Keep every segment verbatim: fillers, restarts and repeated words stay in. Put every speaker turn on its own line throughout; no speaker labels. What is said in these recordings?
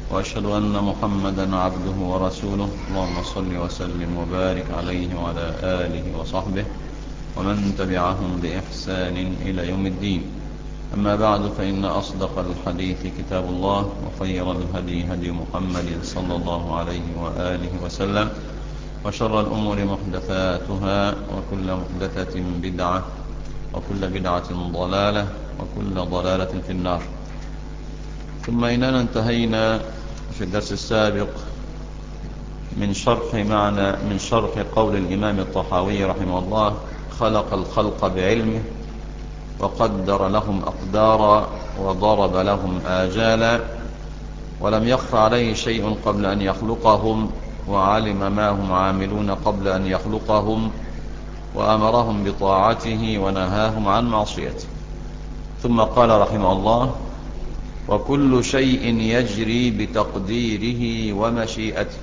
وأشهد أن محمدا عبده ورسوله. اللهم صل وسلم وبارك عليه وعلى آله وصحبه ومن تبعهم بإحسان إلى يوم الدين. أما بعد، فإن أصدق الحديث كتاب الله، وخير الهدي هدي محمد صلى الله عليه وآله وسلم، وشر الأمور محدثاتها، وكل محدثة بدعة، وكل بدعة ضلالة، وكل ضلالة في النار. ثم إننا انتهينا في الدرس السابق من شرح معنى من شرح قول الإمام الطحاوي رحمه الله: خلق الخلق بعلمه وقدر لهم أقدارا وضرب لهم آجالا، ولم يخف عليه شيء قبل أن يخلقهم، وعلم ما هم عاملون قبل أن يخلقهم، وأمرهم بطاعته ونهاهم عن معصيته. ثم قال رحمه الله: وكل شيء يجري بتقديره ومشيئته،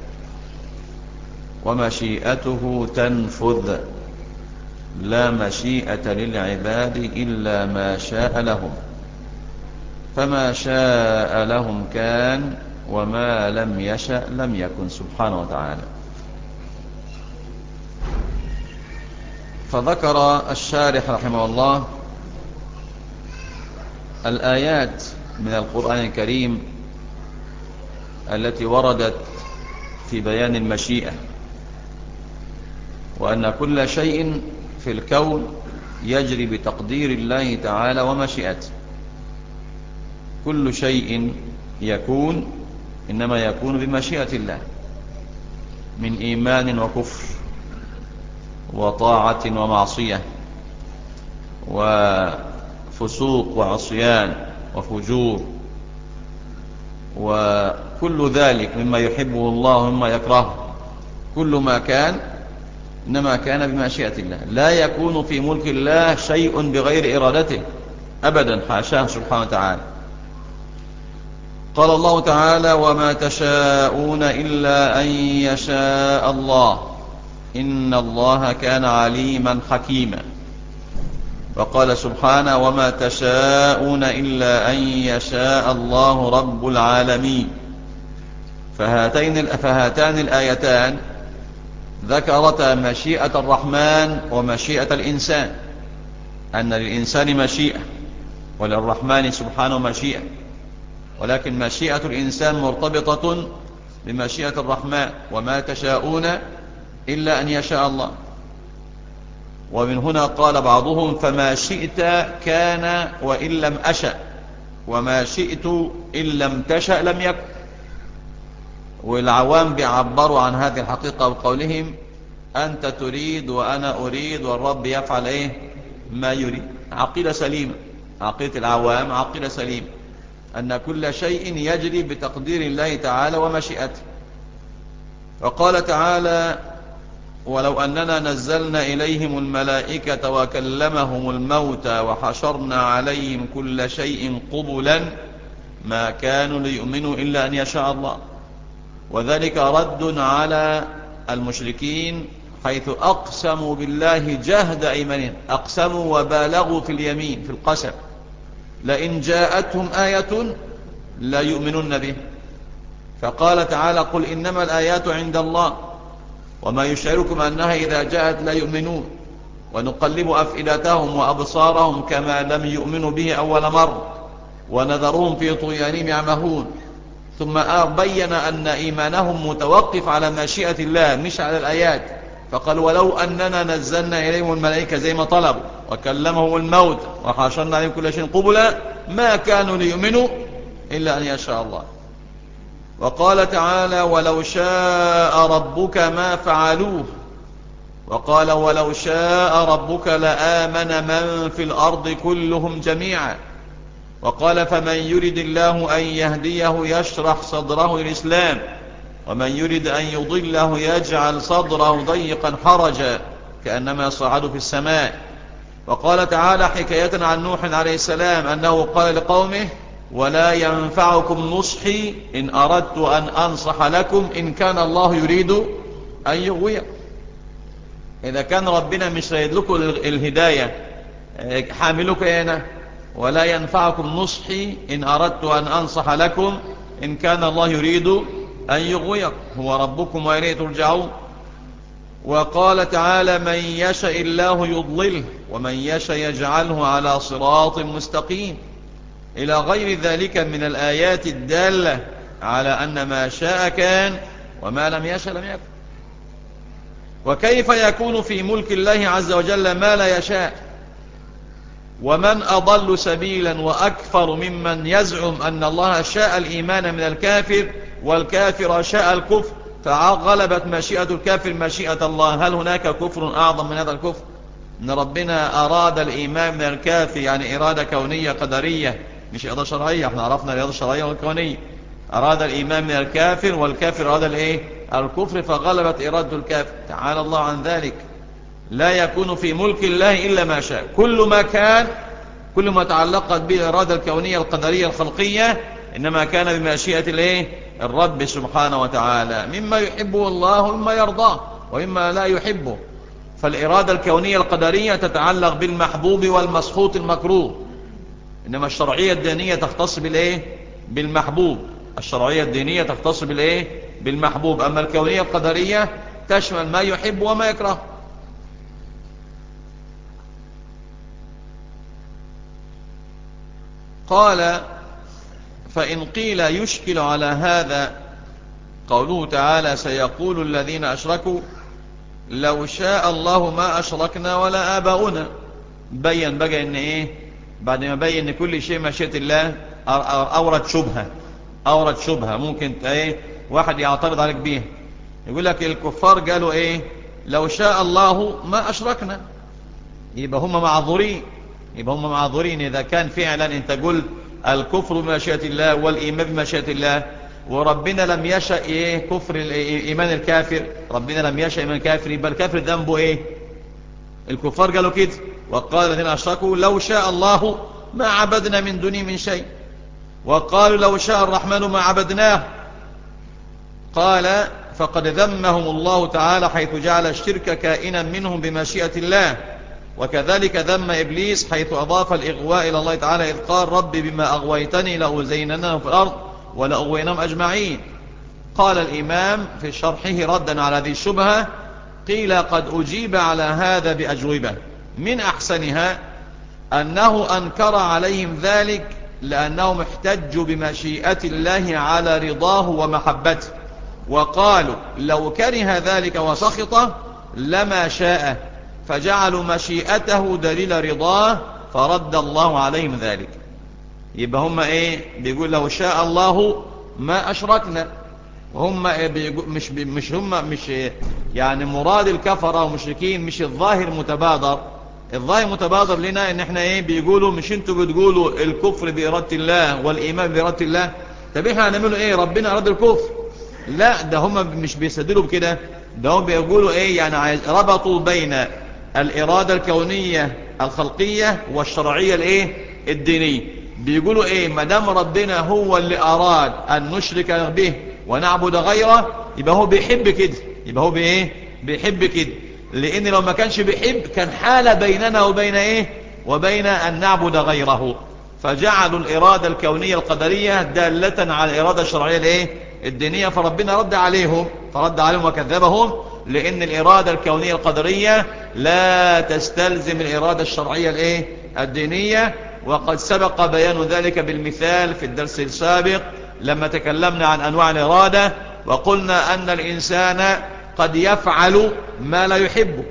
ومشيئته تنفذ، لا مشيئة للعباد إلا ما شاء لهم، فما شاء لهم كان، وما لم يشأ لم يكن، سبحانه وتعالى. فذكر الشارح رحمه الله الآيات من القرآن الكريم التي وردت في بيان المشيئة، وأن كل شيء في الكون يجري بتقدير الله تعالى ومشيئته. كل شيء يكون إنما يكون بمشيئة الله، من إيمان وكفر، وطاعة ومعصية، وفسوق وعصيان وفجور، وكل ذلك مما يحبه الله ومما يكرهه. كل ما كان إنما كان بمشيئة الله، لا يكون في ملك الله شيء بغير إرادته أبدا، حاشاه سبحانه وتعالى. قال الله تعالى: وما تشاءون إلا أن يشاء الله إن الله كان عليما حكيما. وقال سبحانه: وما تشاءون إلا أن يشاء الله رب العالمين. فهاتين فهاتان الآيتان ذكرتا مشيئة الرحمن ومشيئة الإنسان، أن للإنسان مشيئة وللرحمن سبحانه مشيئة، ولكن مشيئة الإنسان مرتبطة بمشيئة الرحمن. وما تشاءون إلا أن يشاء الله. ومن هنا قال بعضهم: فما شئت كان وإن لم أشأ، وما شئت إن لم تشأ لم يكن. والعوام بيعبروا عن هذه الحقيقة بقولهم: أنت تريد وأنا أريد والرب يفعل إيه ما يريد. عقيدة سليمة، عقيدة العوام عقيدة سليمة، أن كل شيء يجري بتقدير الله تعالى ومشيئته. وقال تعالى: ولو أننا نزلنا إليهم الملائكة وكلمهم الموتى وحشرنا عليهم كل شيء قبلا ما كانوا ليؤمنوا إلا أن يشاء الله. وذلك رد على المشركين حيث أقسموا بالله جهد أيمانهم، أقسموا وبالغوا في اليمين في القسم: لئن جاءتهم آية لا يؤمنون به. فقال تعالى: قل إنما الآيات عند الله وما يشعركم أنها إذا جاءت لا يؤمنون، ونقلب أفئدتهم وأبصارهم كما لم يؤمنوا به أول مرة، ونذرهم في طغيانهم يعمهون. ثم بين أن إيمانهم متوقف على مشيئة الله مش على الآيات. فقال: ولو أننا نزلنا إليهم الملائكة زي ما طلبوا وكلمهم الموت وحشرنا عليهم كل شيء قبلا ما كانوا ليؤمنوا إلا أن يشاء الله. وقال تعالى: ولو شاء ربك ما فعلوه. وقال: ولو شاء ربك لآمن من في الأرض كلهم جميعا. وقال: فمن يرد الله أن يهديه يشرح صدره للإسلام، ومن يرد أن يضله يجعل صدره ضيقا حرجا كأنما يصعد في السماء. وقال تعالى حكاية عن نوح عليه السلام أنه قال لقومه: ولا ينفعكم نصحي إن أردت أن أنصح لكم إن كان الله يريد أن يغويكم. إذا كان ربنا مش رايد لكم الهداية حاملك هنا: ولا ينفعكم نصحي إن أردت أن أنصح لكم إن كان الله يريد أن يغويكم، هو ربكم وإليه ترجعون. وقال تعالى من يشاء الله يضلله ومن يشاء يجعله على صراط مستقيم، إلى غير ذلك من الآيات الدالة على أن ما شاء كان وما لم يشاء لم يكن. وكيف يكون في ملك الله عز وجل ما لا يشاء؟ ومن أضل سبيلا وأكثر ممن يزعم أن الله شاء الإيمان من الكافر والكافر شاء الكفر فغلبت مشيئة الكافر مشيئة الله. هل هناك كفر أعظم من هذا الكفر؟ أن ربنا أراد الإيمان من الكافر يعني إرادة كونية قدرية مش إرادة شرعية. احنا عرفنا الإرادة الشرعية والكونية. أراد الإيمان من الكافر والكافر أراد الإيه؟ الكفر فغلبت إرادة الكافر. تعالى الله عن ذلك. لا يكون في ملك الله إلا ما شاء. كل ما كان كل ما تعلقت به الإرادة الكونية القدرية الخلقية إنما كان بمشيئة الإيه؟ الرب سبحانه وتعالى، مما يحبه الله ومما يرضاه ومما لا يحبه. فالإرادة الكونية القدرية تتعلق بالمحبوب والمسخوط المكروه، إنما الشرعية الدينية تختص بالإيه؟ بالمحبوب. الشرعية الدينية تختص بالإيه؟ بالمحبوب. أما الكونية القدرية تشمل ما يحب وما يكره. قال فإن قيل يشكل على هذا قوله تعالى سيقول الذين أشركوا لو شاء الله ما أشركنا ولا آباؤنا. بيّن بقى إن إيه؟ بعد ما بيّن إن كل شيء مشيئة الله أورد شبهة أورد شبهة ممكن إيه واحد يعترض عليك بيها. يقول لك الكفار قالوا إيه؟ لو شاء الله ما أشركنا. يبقى هم معذورين يبقى هم معذورين إذا كان فعلا أنت قلت الكفر بمشيئة الله والإيمان بمشيئة الله وربنا لم يشاء إيه كفر إيمان الكافر. ربنا لم يشاء إيمان الكافر يبقى الكافر ذنبه إيه؟ الكفار قالوا كده وقال الذين أشركوا لو شاء الله ما عبدنا من دونه من شيء وقالوا لو شاء الرحمن ما عبدناه. قال فقد ذمهم الله تعالى حيث جعل الشرك كائنا منهم بمشيئة الله. وكذلك ذم إبليس حيث أضاف الإغواء إلى الله تعالى إذ قال رب بما أغويتني لأزيننهم في الأرض ولأغوينهم أجمعين. قال الإمام في شرحه ردا على هذه الشبهة قيل قد أجيب على هذا بأجوبة من أحسنها أنه أنكر عليهم ذلك لأنهم احتجوا بمشيئة الله على رضاه ومحبته وقالوا لو كره ذلك وسخطه لما شاء فجعلوا مشيئته دليل رضاه فرد الله عليهم ذلك. يبقى هم ايه بيقول لو شاء الله ما اشركنا. هم مش مش هم مش يعني مراد الكفره والمشركين مش الظاهر متبادر. الظاهر متبادر لنا ان احنا ايه بيقولوا مش انتوا بتقولوا الكفر بإرادة الله والايمان بإرادة الله. طب احنا هنعمله ايه؟ ربنا اراد الكفر. لا ده هم مش بيستدلوا بكده. ده هم بيقولوا ايه يعني ربطوا بين الإرادة الكونية الخلقية والشرعية الايه الدينية. بيقولوا ايه ما دام ربنا هو اللي اراد ان نشرك به ونعبد غيره يبقى هو بيحب كده. يبقى هو بايه بيحب كده لان لو ما كانش بيحب كان حال بيننا وبين ايه وبين ان نعبد غيره. فجعلوا الإرادة الكونية القدرية دالة على الإرادة الشرعية الايه الدينية. فربنا رد عليهم فرد عليهم وكذبهم لأن الإرادة الكونية القدرية لا تستلزم الإرادة الشرعية الايه الدينية. وقد سبق بيان ذلك بالمثال في الدرس السابق لما تكلمنا عن أنواع الإرادة وقلنا أن الإنسان قد يفعل ما لا يحبه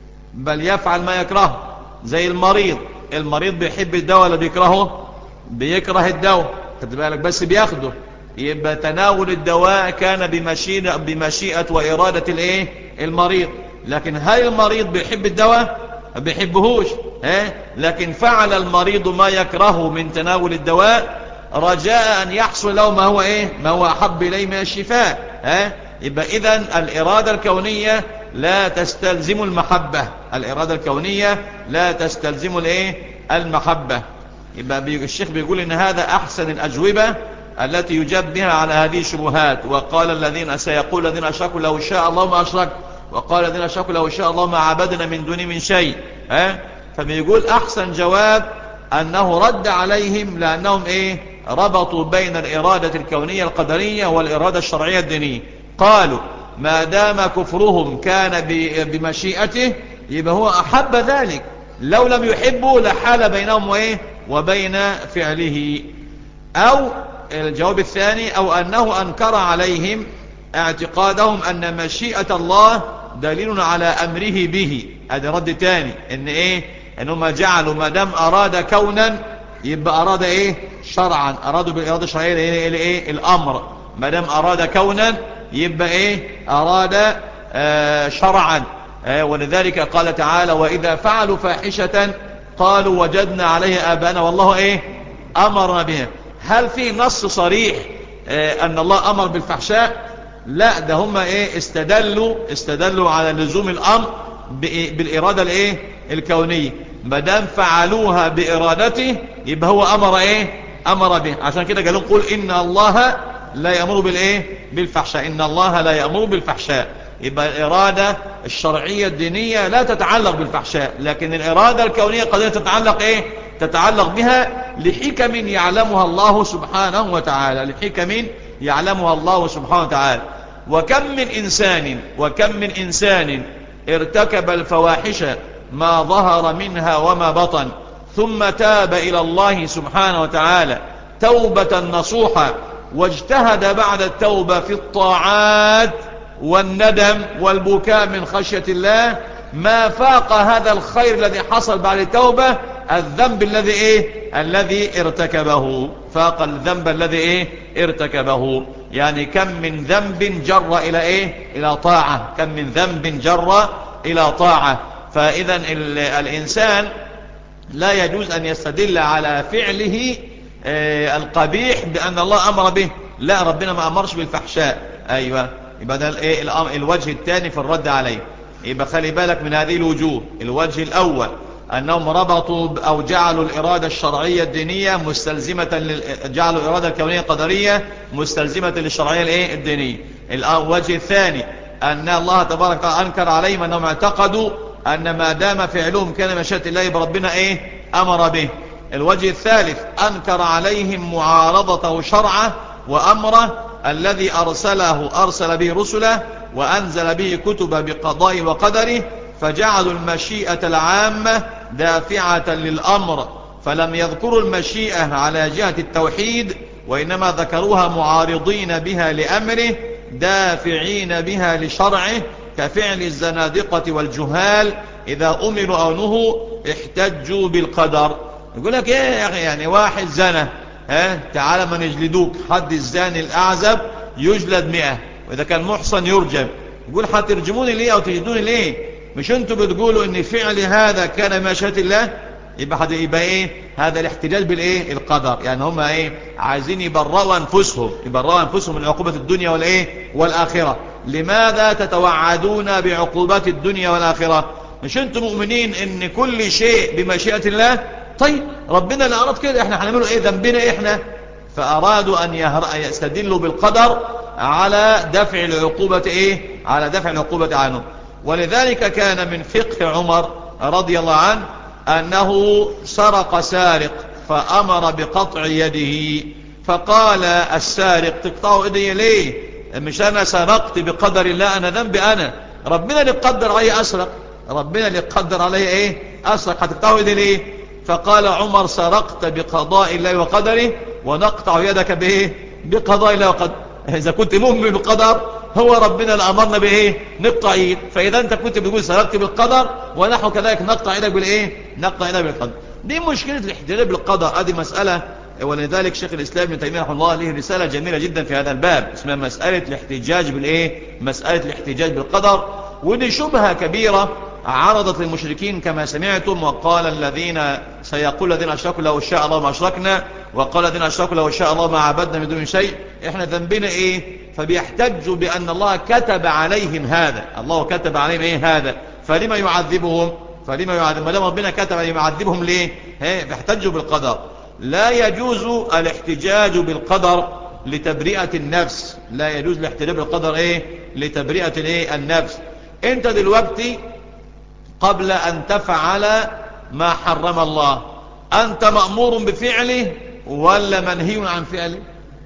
بل يفعل ما يكرهه. زي المريض المريض بيحب الدواء ولا بيكرهه؟ بيكره الدواء خد بالك بس بياخده. يبقى تناول الدواء كان بمشيئة, بمشيئة وإرادة الايه المريض. لكن هل المريض بيحب الدواء؟ ما بيحبهوش. ها؟ لكن فعل المريض ما يكره من تناول الدواء رجاء أن يحصل له ما هو ايه ما هو أحب إليه من الشفاء. ها؟ يبقى إذن الإرادة الكونية لا تستلزم المحبة. الإرادة الكونية لا تستلزم الايه المحبة. يبقى الشيخ بيقول إن هذا أحسن الأجوبة التي يجاب بها على هذه الشبهات. وقال الذين سيقول الذين أشركوا لو شاء الله ما أشرك وقال الذين أشركوا لو شاء الله ما عبدنا من دونه من شيء. ها؟ فبيقول أحسن جواب أنه رد عليهم لأنهم إيه ربطوا بين الإرادة الكونية القدرية والإرادة الشرعية الدينية. قالوا ما دام كفرهم كان بمشيئته يبقى هو أحب ذلك، لو لم يحبوا لحال بينهم وإيه وبين فعله. أو الجواب الثاني أو أنه أنكر عليهم اعتقادهم أن مشيئة الله دليل على أمره به. هذا رد تاني إن إيه إنهم جعلوا ما دام أراد كونا يبقى أراد إيه شرعا، أرادوا بالإرادة الشرعية إيه, إيه الأمر، ما دام أراد كونا يبقى إيه أراد آه شرعا. آه ولذلك قال تعالى وإذا فعلوا فاحشة قالوا وجدنا عليها آباءنا والله إيه أمرنا بها. هل في نص صريح آه أن الله أمر بالفحشاء؟ لا، ده هم إيه استدلوا استدلوا على لزوم الأمر بالإرادة الإيه الكونية، ما دام فعلوها بإرادته يبقى هو أمر إيه أمر به. عشان كده قالوا قل إن الله لا يأمر بالإيه بالفحشاء، إن الله لا يأمر بالفحشاء. يبقى الإرادة الشرعية الدينية لا تتعلق بالفحشاء، لكن الإرادة الكونية قد تتعلق إيه تتعلق بها لحكم يعلمها الله سبحانه وتعالى، لحكم يعلمها الله سبحانه وتعالى. وكم من إنسان وكم من إنسان ارتكب الفواحش ما ظهر منها وما بطن ثم تاب إلى الله سبحانه وتعالى توبة نصوحة واجتهد بعد التوبة في الطاعات والندم والبكاء من خشية الله، ما فاق هذا الخير الذي حصل بعد التوبة الذنب الذي ايه الذي ارتكبه، فاق الذنب الذي ايه ارتكبه. يعني كم من ذنب جر الى ايه الى طاعة، كم من ذنب جر الى طاعة. فاذا الانسان لا يجوز ان يستدل على فعله آه القبيح بان الله امر به، لا ربنا ما امرش بالفحشاء. ايوه يبقى ده الايه الوجه الثاني في الرد عليه. يبقى خلي بالك من هذه الوجوه. الوجه الاول أنهم ربطوا أو جعلوا الإرادة الشرعية الدينية مستلزمة لل... جعلوا الإرادة الكونية القدرية مستلزمة للشرعية الدينية. الوجه الثاني أن الله تبارك وتعالى أنكر عليهم أنهم اعتقدوا أن ما دام فعلهم كان مشيئة الله بربنا إيه أمر به. الوجه الثالث أنكر عليهم معارضته شرعه وأمره الذي أرسله أرسل به رسله وأنزل به كتب بقضاء وقدره، فجعلوا المشيئة العامة دافعة للأمر، فلم يذكروا المشيئة على جهة التوحيد وإنما ذكروها معارضين بها لأمره دافعين بها لشرعه، كفعل الزنادقة والجهال إذا أمروا أو نهوا احتجوا بالقدر. يقول لك ايه يا أخي، يعني واحد زنى ها تعالى ما نجلدوك، حد الزاني الأعزب يجلد مئة، وإذا كان محصن يرجم. يقول هترجموني ليه أو تجلدوني ليه؟ مش انتوا بتقولوا ان فعل هذا كان مشيئة الله؟ يبقى حد يبقى ايه هذا الاحتجاج بالايه القدر. يعني هم ايه عايزين يبرئوا انفسهم يبرئوا انفسهم من عقوبة الدنيا والايه والاخرة. لماذا تتوعدون بعقوبات الدنيا والاخرة؟ مش انتوا مؤمنين ان كل شيء بمشيئة الله؟ طيب ربنا اللي اراد كده، احنا هنعمله ايه؟ ذنبنا احنا؟ فارادوا ان يستدلوا بالقدر على دفع العقوبة ايه على دفع العقوبة عنهم. ولذلك كان من فقه عمر رضي الله عنه أنه سرق سارق فأمر بقطع يده، فقال السارق تقطعوا يدي ليه؟ مش أنا سرقت بقدر الله، أنا ذنبي أنا، ربنا اللي قدر علي أسرق، ربنا اللي قدر علي إيه أسرق، هتقطعوا يدي ليه؟ فقال عمر سرقت بقضاء الله وقدره ونقطع يدك بإيه بقضاء الله وقدره. إذا كنت مؤمن بالقدر هو ربنا اللي أمرنا بإيه نقطع يد، فإذا أنت كنت بتقول سرقت بالقدر ونحن كذلك نقطع يدك بالإيه نقطع يدك بالقدر. دي مشكلة الاحتجاج بالقدر، هذه مسألة. ولذلك شيخ الإسلام ابن تيمية رحمه الله له رسالة جميلة جدا في هذا الباب اسمها مسألة الاحتجاج بالإيه مسألة الاحتجاج بالقدر. ودي شبهة كبيرة عرضت للمشركين كما سمعتم، وقال الذين سيقول الذين أشركوا لو شاء الله ما أشركنا، وقال الذين أشركوا لو شاء الله ما عبدنا من دون شيء، إحنا ذنبنا إيه؟ فبيحتجوا بأن الله كتب عليهم هذا، الله كتب عليهم إيه هذا، فلما يعذبهم فلما يعذبهم ما دام ربنا كتب عليهم يعذبهم ليه؟ بيحتجوا بالقدر. لا يجوز الاحتجاج بالقدر لتبرئة النفس، لا يجوز الاحتجاج بالقدر إيه لتبرئة الإيه النفس. أنت دلوقتي قبل أن تفعل ما حرم الله أنت مأمور بفعله ولا منهي عن فعله؟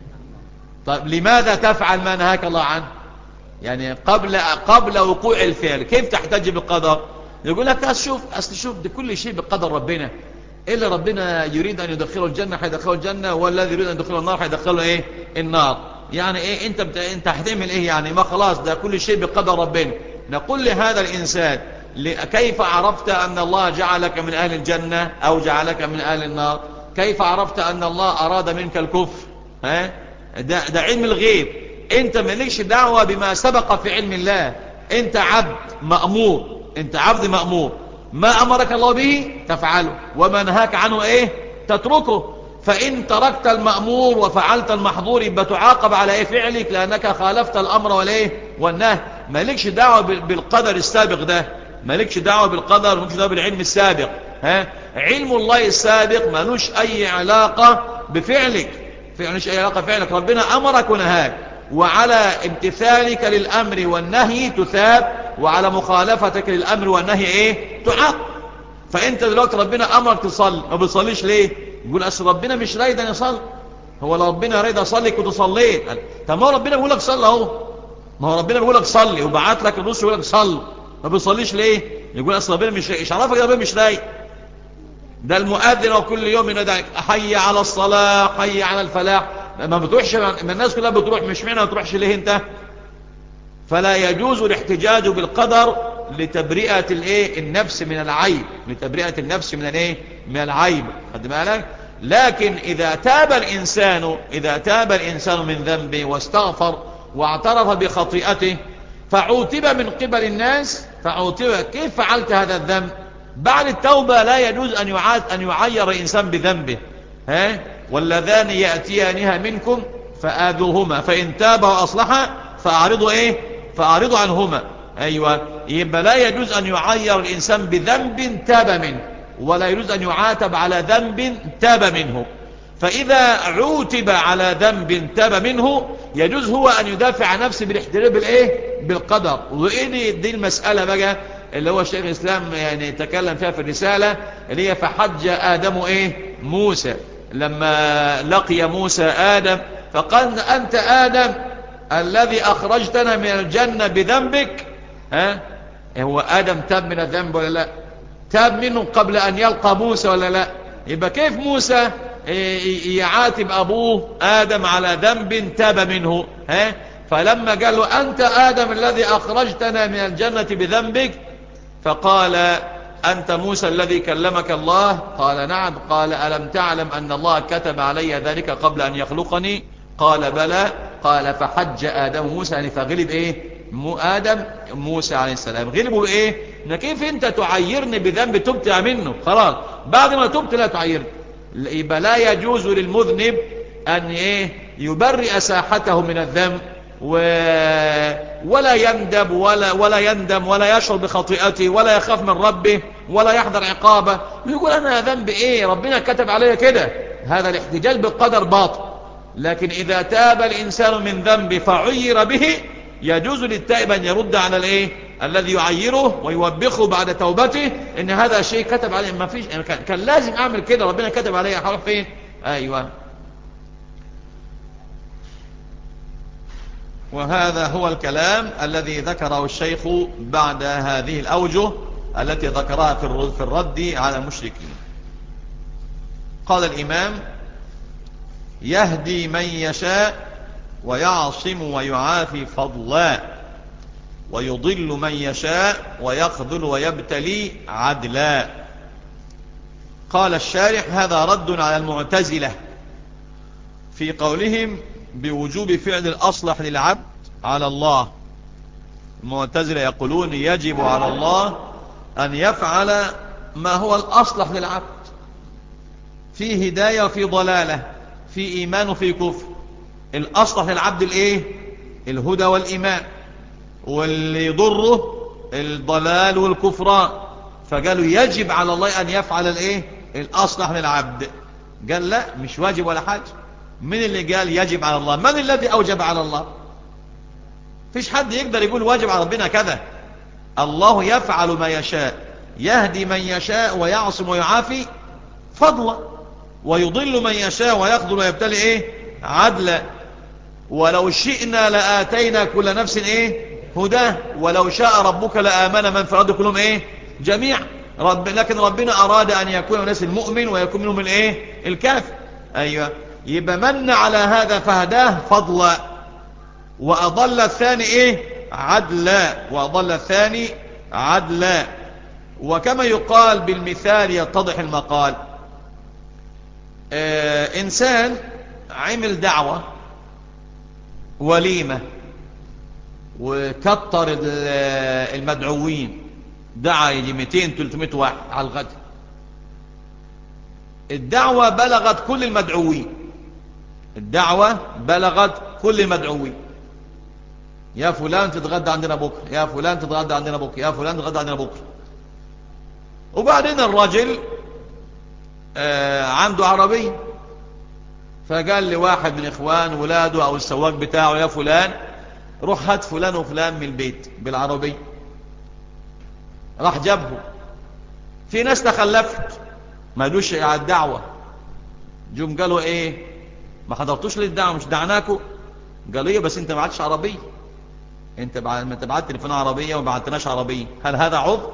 طيب لماذا تفعل ما نهاك الله عنه؟ يعني قبل قبل وقوع الفعل كيف تحتج بالقدر؟ يقول لك أصل شوف أصل شوف ده كل شيء بقدر ربنا، إلا ربنا يريد أن يدخله الجنة حيدخله الجنة، والذي يريد أن يدخله النار حيدخله إيه؟ النار. يعني إيه أنت بت... أنت هتعمل إيه يعني؟ ما خلاص ده كل شيء بقدر ربنا. نقول لهذا الإنسان كيف عرفت أن الله جعلك من أهل الجنة أو جعلك من أهل النار؟ كيف عرفت أن الله أراد منك الكفر؟ ها؟ ده, ده علم الغيب. أنت مالكش دعوة بما سبق في علم الله. أنت عبد مأمور، أنت عبد مأمور، ما أمرك الله به تفعله، وما نهاك عنه إيه تتركه. فإن تركت المأمور وفعلت المحظور يبقى تعاقب على إيه فعلك، لأنك خالفت الأمر والإيه والنهي. مالكش دعوة بالقدر السابق ده، مالكش دعوة بالقدر، مالكش دعوة بالعلم السابق. ها؟ علم الله السابق مالوش أي علاقة بفعلك، مالوش أي علاقة بفعلك. ربنا أمرك ونهاك، وعلى امتثالك للأمر والنهي تثاب، وعلى مخالفتك للأمر والنهي إيه تعاقب. فأنت دلوقتي ربنا أمرك تصلي، ما بتصليش ليه؟ يقول أصل ربنا مش رايد أن يصلي. هو لو ربنا رايد أصلي كنت صليت. طب ما هو ربنا بيقول لك صلي أهو، ما هو ربنا بيقول لك صلي وبعت لك الرسل يقول لك صلي، ما بيصليش ليه؟ يقول أصل ربنا مش رايد. إيش عرفك ربنا مش رايد؟ ده المؤذن وكل يوم ينادي حي على الصلاة حي على الفلاح، ما بتروحش، ما الناس كلها بتروح، مش معنى ما تروحش ليه انت؟ فلا يجوز الاحتجاج بالقدر لتبرئة الايه النفس من العيب، لتبرئة النفس من الايه من العيب. خد بالك. لكن اذا تاب الانسان اذا تاب الانسان من ذنبه واستغفر واعترف بخطيئته فعوتب من قبل الناس، فعوتب كيف فعلت هذا الذنب؟ بعد التوبة لا يجوز ان يعاد ان يعير الانسان بذنبه. ها؟ واللذان يأتيانها منكم فآذوهما فإن تابا وأصلحا فأعرضوا إيه فأعرضوا عنهما. أيوة. يبقى لا يجوز أن يعير الإنسان بذنب تاب منه، ولا يجوز أن يعاتب على ذنب تاب منه. فإذا عوتب على ذنب تاب منه يجوز هو أن يدافع عن نفسه بالاحتجاج بالإيه بالقدر. وإيه دي المسألة بقى اللي هو الشيخ الإسلام يعني تكلم فيها في الرسالة، اللي هي فحج آدم إيه موسى، لما لقي موسى آدم فقال أنت آدم الذي أخرجتنا من الجنة بذنبك. ها؟ هو آدم تاب من الذنب ولا لا؟ تاب منه قبل أن يلقى موسى ولا لا؟ يبقى كيف موسى يعاتب أبوه آدم على ذنب تاب منه؟ ها؟ فلما قال له أنت آدم الذي أخرجتنا من الجنة بذنبك، فقال أنت موسى الذي كلمك الله؟ قال نعم. قال ألم تعلم أن الله كتب علي ذلك قبل أن يخلقني؟ قال بلى. قال فحج آدم موسى، يعني فغلب إيه مو آدم موسى عليه السلام، غلبوا إيه إن كيف أنت تعيرني بذنب تبت منه؟ خلاص بعد ما تبت لا تعيرني. يبقى لا يجوز للمذنب أن إيه يبرئ ساحته من الذنب و... ولا يندب ولا ولا يندم ولا يشعر بخطيئته ولا يخاف من ربه ولا يحذر عقابه، يقول أنا ذنب إيه ربنا كتب علي كده. هذا الاحتجاج بالقدر باطل. لكن إذا تاب الإنسان من ذنب فعير به يجوز للتائب أن يرد على الإيه الذي يعيره ويوبخه بعد توبته إن هذا شيء كتب عليه. ما فيش كان لازم أعمل كده، ربنا كتب عليه. هروح فين؟ أيوة. وهذا هو الكلام الذي ذكره الشيخ بعد هذه الأوجه التي ذكرها في الرد على المشركين. قال الإمام يهدي من يشاء ويعصم ويعافي فضلا ويضل من يشاء ويخذل ويبتلي عدلا. قال الشارح هذا رد على المعتزلة في قولهم بوجوب فعل الأصلح للعبد على الله. المعتزلة يقولون يجب على الله أن يفعل ما هو الأصلح للعبد، في هداية وفي ضلالة، في إيمان وفي كفر. الأصلح للعبد الإيه؟ الهدى والإيمان، واللي يضره الضلال والكفران. فقالوا يجب على الله أن يفعل الإيه؟ الأصلح للعبد. قال لا مش واجب ولا حاجة. من اللي قال يجب على الله؟ من الذي أوجب على الله؟ فيش حد يقدر يقول واجب على ربنا كذا. الله يفعل ما يشاء، يهدي من يشاء ويعصم ويعافي فضلا. ويضل من يشاء ويخذل ويبتلي ايه عدلا. ولو شئنا لآتينا كل نفس ايه هداه ولو شاء ربك لآمن من في الأرض كلهم ايه جميع رب. لكن ربنا أراد أن يكون الناس المؤمن ويكون منهم الايه الكافر. أيوة، يبقى من على هذا فهداه فضلا وأضل الثاني ايه عدلا وأضل الثاني عدلا. وكما يقال بالمثال يتضح المقال. آه إنسان عمل دعوة وليمة وكتر المدعوين، دعا يجي مئتين ثلاثمائة واحد على الغد. الدعوة بلغت كل المدعوين، الدعوة بلغت كل المدعوين. يا فلان تتغدى عندنا بكرة، يا فلان تتغدى عندنا بكرة، يا فلان تتغدى عندنا بكرة. وبعدين الرجل آه عنده عربية، فقال لي واحد من اخوان ولاده او السواق بتاعه يا فلان روح هات فلان وفلان من البيت بالعربية. راح جابه. في ناس تخلفت ما دوش على الدعوة، جم قالوا ايه ما حضرتوش للدعوة مش دعناكوا؟ قالوا ايه بس انت ما بعتش عربية، انت ما تبعت تليفون عربية وما بعتناش عربية. هل هذا عذر؟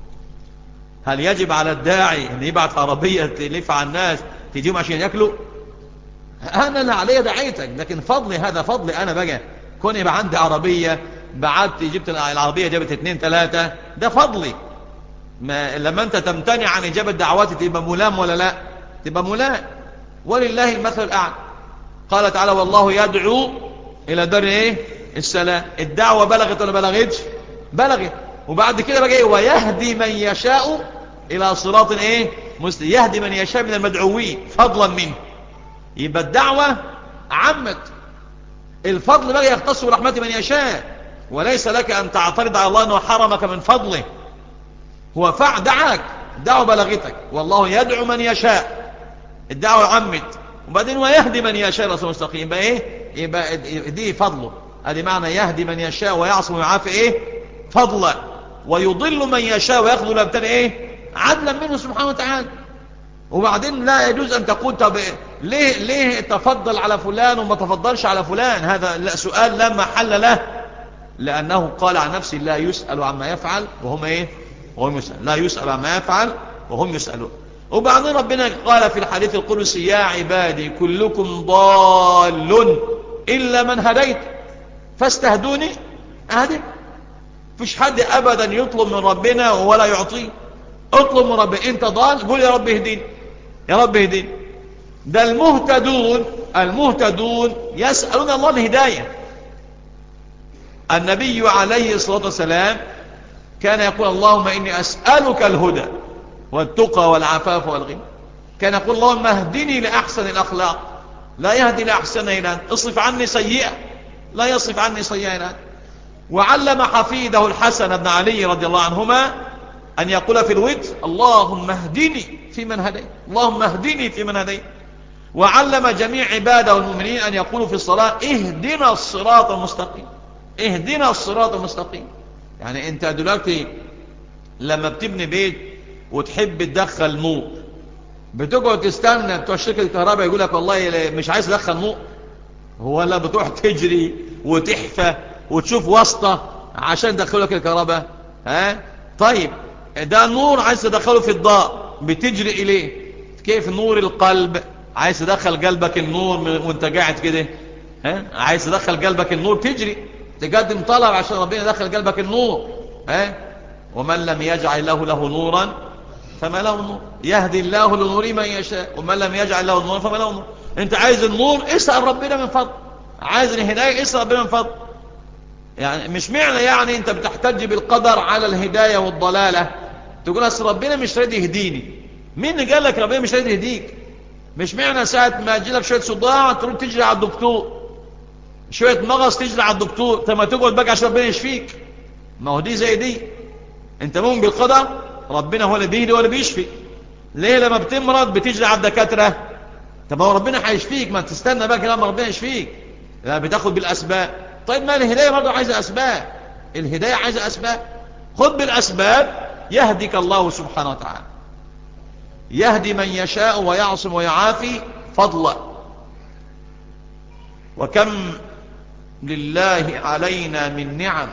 هل يجب على الداعي ان يبعت عربية تلف على الناس تجيهم عشان ياكلوا؟ انا لا علي دعيتك، لكن فضلي هذا فضلي انا بقى كون يبقى عندي عربية بعت جبت العربية جابت اتنين تلاتة، ده فضلي. ما لما انت تمتنع عن اجابة دعواتي تبقى ملام ولا لا؟ تبقى ملام. ولله المثل الاعلى. قال تعالى والله يدعو الى دار ايه السلام. الدعوة بلغت ولا بلغتش؟ بلغت. وبعد كده بقى ايه ويهدي من يشاء الى صراط ايه مسلم. يهدي من يشاء من المدعوين فضلا منه. يبقى الدعوة عمت، الفضل بقى يختص برحمة من يشاء، وليس لك أن تعترض على الله أنه حرمك من فضله. هو فع دعاك، الدعوة بلغتك والله يدعو من يشاء، الدعوة عمت. وبعدين ويهدي من يشاء رسول مستقيم. يبقى ايه يبقى دي فضله. هذه معنى يهدي من يشاء ويعصم ويعافي ايه فضلا. ويضل من يشاء ويخذل ويبتلي ايه عدلا منه سبحانه وتعالى. وبعدين لا يجوز أن تقول طب ليه ليه تفضل على فلان وما تفضلش على فلان؟ هذا لا سؤال لا محل له، لأنه قال عن نفسه لا يسأل عما يفعل وهم إيه وهم يسأل. لا يسأل عما يفعل وهم يسألون. وبعدين ربنا قال في الحديث القدسي يا عبادي كلكم ضال إلا من هديت فاستهدوني أهدي. فيش حد أبدا يطلب من ربنا ولا يعطيه. اطلب من ربنا انت ضال قول يا رب اهديني يا رب اهديني. ده المهتدون المهتدون يسألون الله الهداية. النبي عليه الصلاة والسلام كان يقول اللهم إني أسألك الهدى والتقى والعفاف والغنى. كان يقول اللهم اهدني لأحسن الأخلاق لا يهدي لأحسن إلا أنت. اصرف عني سيئة لا يصرف عني سيئة إلا أنت. وعلم حفيده الحسن بن علي رضي الله عنهما أن يقول في الوتر اللهم اهدني في من هديت اللهم اهدني في من هديت. وعلم جميع عباده والمؤمنين أن يقولوا في الصلاة اهدنا الصراط المستقيم اهدنا الصراط المستقيم. يعني انت دلوقتي لما بتبني بيت وتحب تدخل نور بتقعد تستنى بتوع شركة الكهرباء يقول لك والله مش عايز تدخل نور؟ هو لا بتروح تجري وتحفى وتشوف واسطة عشان تدخلك الكهرباء؟ ها طيب ده نور عايز تدخله في الضاء بتجري إليه. كيف نور القلب عايز تدخل قلبك النور وانت قاعد كده؟ ها عايز تدخل قلبك النور تجري تقدم طلب عشان ربنا يدخل قلبك النور. ها ومن لم يجعل له له نورا فما له نور يهدي الله لنور من يشاء ومن لم يجعل له نورا فما له نور. انت عايز النور اسأل ربنا من فضل، عايز الهداية اسأل ربنا من فضل. يعني مش معنى يعني انت بتحتج بالقدر على الهداية والضلالة تقول اصل ربنا مش راضي يهديني. مين اللي قال لك ربنا مش راضي يهديك؟ مش معنى ساعة ما يجي لك شوية صداع تروح تجري على الدكتور، شوية مغص تجري على الدكتور، طب ما تقعد بقى عشان ربنا يشفيك. ما هو دي زي دي. انت مؤمن بالقدر ربنا هو اللي بيهدي ولا بيشفي. ليه لما بتمرض بتجري على الدكاترة؟ طب هو ربنا هيشفيك ما تستنى بقى لما ربنا يشفيك. لا بتاخد بالاسباب. طيب ما الهداية برضه عايزة اسباب. الهداية عايزة اسباب. خد بالاسباب يهديك الله سبحانه وتعالى. يهدي من يشاء ويعصم ويعافي فضلا. وكم لله علينا من نعم،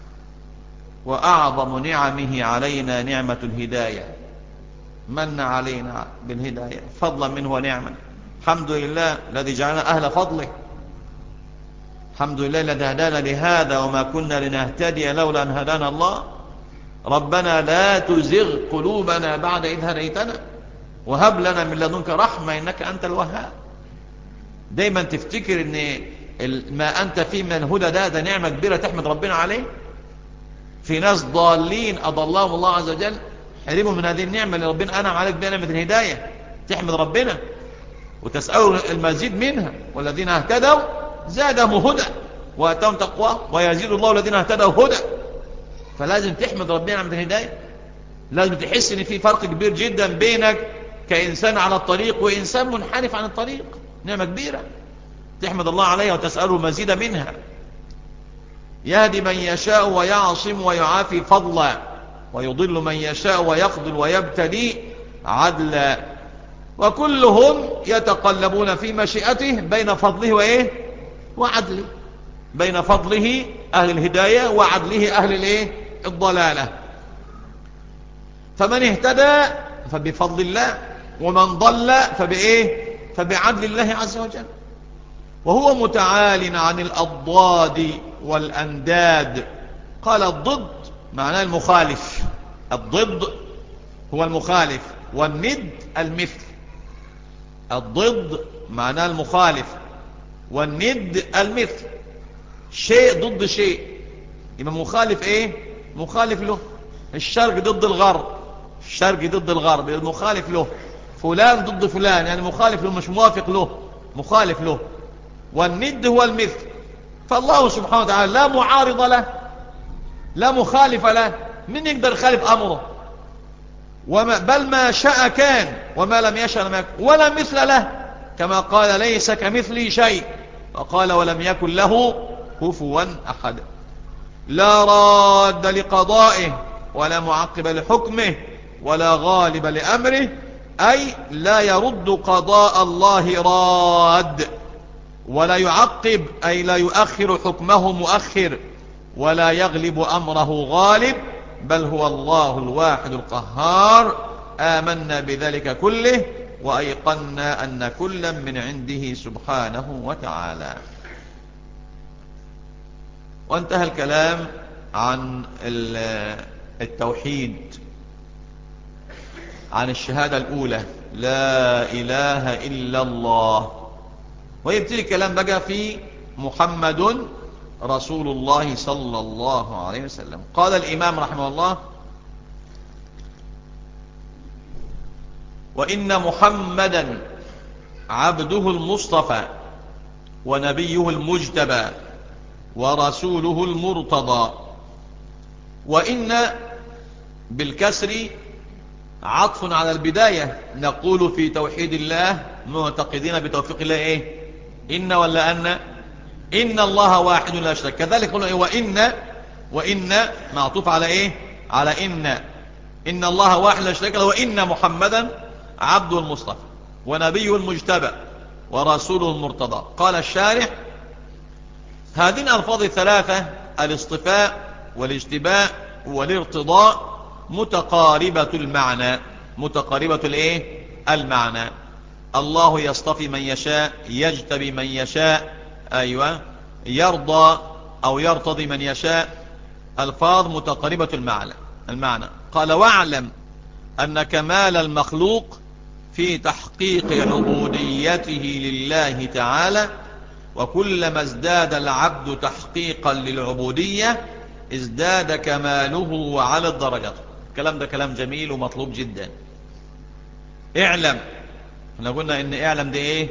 وأعظم نعمه علينا نعمة الهداية، من علينا بالهداية فضلا منه ونعمة. الحمد لله الذي جعلنا أهل فضله، الحمد لله الذي هدانا لهذا وما كنا لنهتدي لولا أن هدانا الله. ربنا لا تزغ قلوبنا بعد إذ هديتنا وهب لنا من لدنك رحمة إنك أنت الوهاب. دايما تفتكر ان ما أنت فيه من الهدى ده ده نعمة كبيرة تحمد ربنا عليه. في ناس ضالين أضلهم الله عز وجل، حرموا من هذه النعمة اللي ربنا أنعم عليك بها، نعمة الهداية. تحمد ربنا وتسألوا المزيد منها، والذين اهتدوا زادهم هدى وآتاهم تقوى ويزيد الله الذين اهتدوا هدى. فلازم تحمد ربنا على الهداية، لازم تحس ان في فرق كبير جدا بينك كإنسان على الطريق وإنسان منحرف عن الطريق. نعمة كبيرة تحمد الله عليها وتسأله المزيد منها. يهدي من يشاء ويعصم ويعافي فضلا، ويضل من يشاء ويخذل ويبتلي عدلا، وكلهم يتقلبون في مشيئته بين فضله وإيه وعدله، بين فضله أهل الهداية وعدله أهل الإيه الضلالة. فمن اهتدى فبفضل الله، ومن ضل فبإيه فبعدل الله عز وجل. وهو متعال عن الأضداد والأنداد. قال الضد معناه المخالف، الضد هو المخالف، والند المثل. الضد معناه المخالف، والند المثل. شيء ضد شيء يبقى مخالف ايه مخالف له. الشرق ضد الغرب، الشرق ضد الغرب المخالف له. فلان ضد فلان يعني مخالف له، مش موافق له، مخالف له. والند هو المثل. فالله سبحانه وتعالى لا معارض له، لا مخالف له. من يقدر يخالف أمره؟ وما بل ما شاء كان وما لم يشاء لم يكن، ولا مثل له، كما قال ليس كمثلي شيء، وقال ولم يكن له كفوا أحد. لا راد لقضائه ولا معقب لحكمه ولا غالب لأمره، أي لا يرد قضاء الله راد، ولا يعقب أي لا يؤخر حكمه مؤخر، ولا يغلب أمره غالب، بل هو الله الواحد القهار. آمنا بذلك كله وأيقنا أن كلا من عنده سبحانه وتعالى. وانتهى الكلام عن التوحيد، عن الشهادة الأولى لا إله إلا الله. ويبتدي الكلام بقى في محمد رسول الله صلى الله عليه وسلم. قال الإمام رحمه الله: وإن محمدا عبده المصطفى ونبيه المجتبى ورسوله المرتضى. وإن بالكسر عطف على البداية. نقول في توحيد الله معتقدين بتوفيق الله ايه إن ولا أن إن الله واحد لا شريك. كذلك قلنا إيه وإن وإن معطوف على ايه على إن إن الله واحد لا شريك له، وإن محمدا عبده المصطفى ونبيه المجتبى ورسوله المرتضى. قال الشارح: هذه الألفاظ الثلاثة الاصطفاء والاجتباء والارتضاء متقاربة المعنى، متقاربة الايه المعنى. الله يصطفي من يشاء، يجتبي من يشاء، ايوه يرضى او يرتضي من يشاء. الفاظ متقاربة المعنى المعنى قال: واعلم ان كمال المخلوق في تحقيق عبوديته لله تعالى، وكلما ازداد العبد تحقيقا للعبودية ازداد كماله وعلى الدرجات. الكلام ده كلام جميل ومطلوب جدا. اعلم، احنا قلنا ان اعلم دي ايه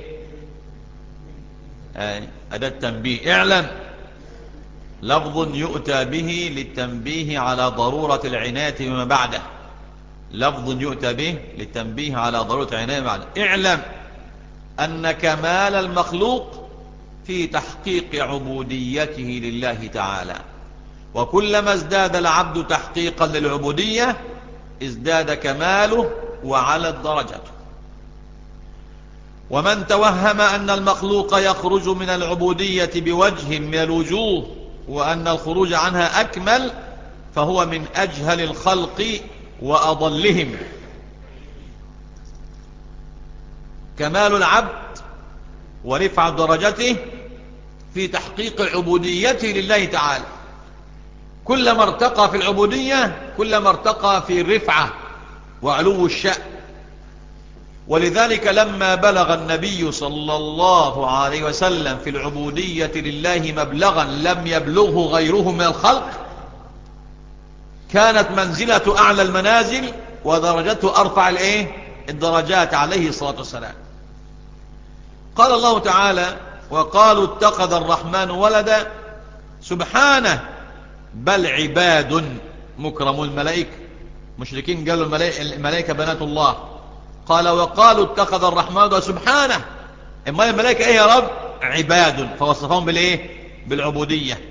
آه. اداة تنبيه. اعلم لفظ يؤتى به للتنبيه على ضرورة العناية بما بعده، لفظ يؤتى به للتنبيه على ضرورة العناية بما بعده. اعلم ان كمال المخلوق في تحقيق عبوديته لله تعالى، وكلما ازداد العبد تحقيقا للعبودية ازداد كماله وعلت درجته. ومن توهم أن المخلوق يخرج من العبودية بوجه من الوجوه وأن الخروج عنها أكمل فهو من أجهل الخلق وأضلهم. كمال العبد ورفع درجته في تحقيق عبوديته لله تعالى. كلما ارتقى في العبودية كلما ارتقى في الرفعة وعلو الشأن. ولذلك لما بلغ النبي صلى الله عليه وسلم في العبودية لله مبلغا لم يبلغه غيره من الخلق كانت منزلة أعلى المنازل ودرجته أرفع الإيه؟ الدرجات عليه الصلاة والسلام. قال الله تعالى وقالوا اتخذ الرحمن ولدا سبحانه بل عباد مكرمون. الملائكة مشركين قالوا الملائكة بنات الله. قال وقالوا اتخذ الرحمن ولدا سبحانه. اما الملائكة ايه يا رب؟ عباد، فوصفهم بالايه؟ بالعبودية.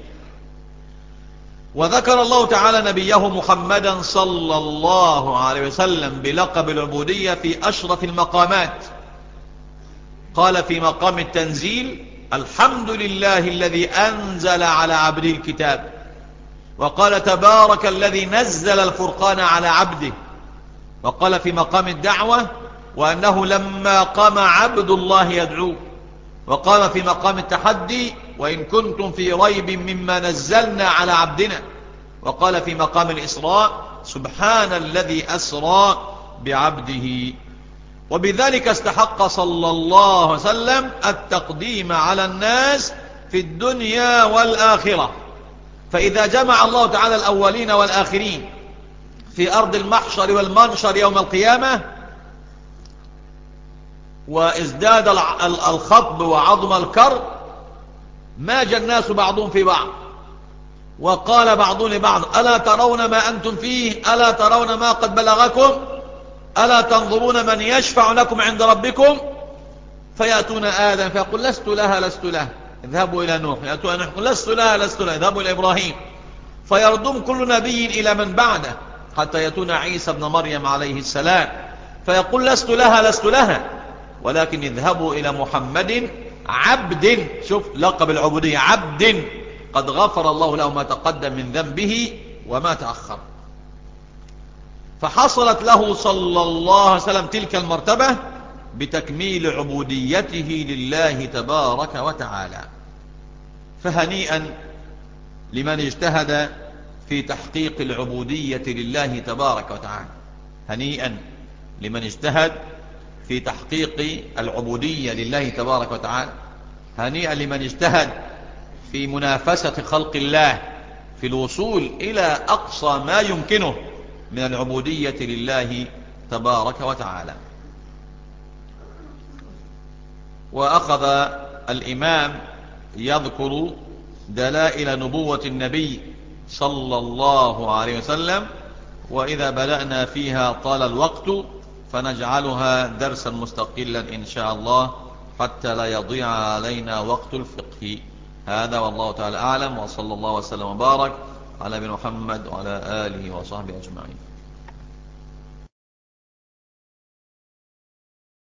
وذكر الله تعالى نبيه محمدا صلى الله عليه وسلم بلقب العبودية في أشرف المقامات. قال في مقام التنزيل الحمد لله الذي أنزل على عبده الكتاب. وقال تبارك الذي نزل الفرقان على عبده. وقال في مقام الدعوة وأنه لما قام عبد الله يدعوه. وقال في مقام التحدي وإن كنتم في ريب مما نزلنا على عبدنا. وقال في مقام الإسراء سبحان الذي أسرى بعبده. وبذلك استحق صلى الله عليه وسلم التقديم على الناس في الدنيا والآخرة. فإذا جمع الله تعالى الأولين والآخرين في أرض المحشر والمنشر يوم القيامة وازداد الخطب وعظم الكرب ماج الناس بعضهم في بعض وقال بعضهم لبعض ألا ترون ما أنتم فيه؟ ألا ترون ما قد بلغكم؟ ألا تنظرون من يشفع لكم عند ربكم؟ فيأتون آدم فيقول لست لها لست لها اذهبوا إلى نوح. يأتون نوح يقول لست لها لست لها اذهبوا إلى إبراهيم. فيردم كل نبي إلى من بعده حتى يأتون عيسى ابن مريم عليه السلام فيقول لست لها لست لها ولكن اذهبوا إلى محمد عبد. شوف لقب العبودية عبد قد غفر الله له ما تقدم من ذنبه وما تأخر. فحصلت له صلى الله عليه وسلم تلك المرتبة بتكميل عبوديته لله تبارك وتعالى. فهنيئا لمن اجتهد في تحقيق العبودية لله تبارك وتعالى. هنيئا لمن اجتهد في تحقيق العبودية لله تبارك وتعالى. هنيئا لمن اجتهد في منافسة خلق الله في الوصول إلى أقصى ما يمكنه من العبودية لله تبارك وتعالى. وأخذ الإمام يذكر دلائل نبوة النبي صلى الله عليه وسلم وإذا بدأنا فيها طال الوقت فنجعلها درسا مستقلا إن شاء الله حتى لا يضيع علينا وقت الفقه. هذا والله تعالى أعلم وصلى الله وسلم وبارك على نبينا محمد وعلى آله وصحبه أجمعين.